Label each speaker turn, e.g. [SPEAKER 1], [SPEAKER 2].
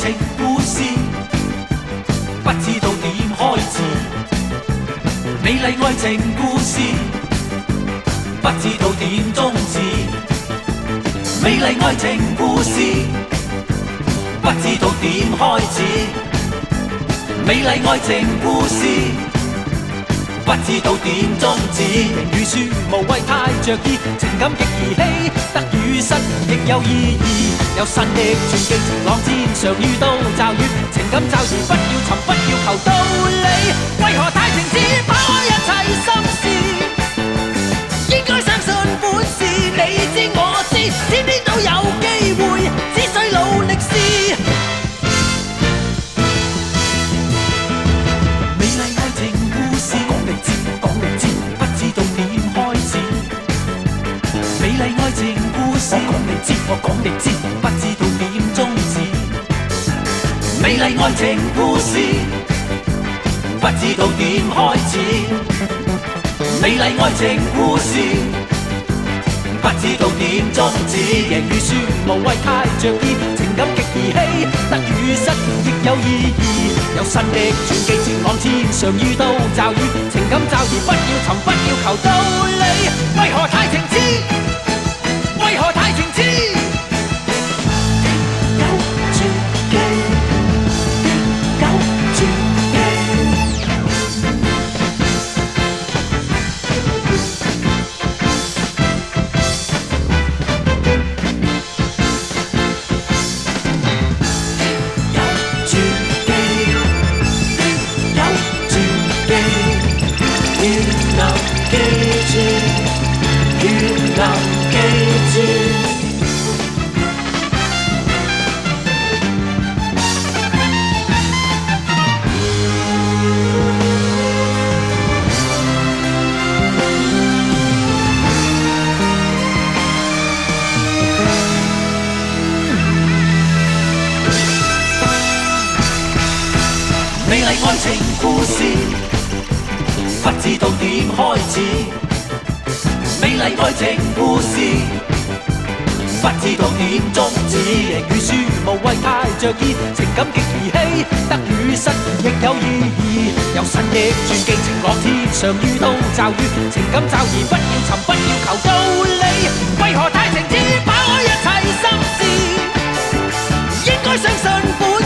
[SPEAKER 1] 情故事，不知道點開始。美麗愛情故事，不知道點終止。美麗愛情故事，不知道點開始。美麗愛情故事，不知道點終止。人語説無謂太着意，情感極兒戲，得與失亦有意義。有新的傳奇，晴朗天上遇到驟雨，情感驟然不要尋，不要求道理。為何太情只把開一切心事？應該相信本事，你知我知，天天都有機會，只需努力試。美麗愛情故事，講你知，講你知，不知道點開始。美麗愛情故事，我講你知，我講你知，不知道點終止。美麗愛情故事，不知道點開始。美麗愛情故事，不知道點終止。贏與輸無謂太着意，情感極兒戲，得與失亦有意義。有新的傳奇，晴朗天上遇到驟雨，情感驟然不要尋，不要求道理。為何太情痴？為何太情痴？有傳奇，有傳奇。美麗愛情故事，不知道點開始。美麗愛情故事，不知道點終止。贏與輸無謂太着意，情感極兒戲，得與失亦有意義。有新的傳奇，晴朗天上遇到驟雨，情感驟然不要尋，不要求道理。為何太情只把開一切心事？應該相信本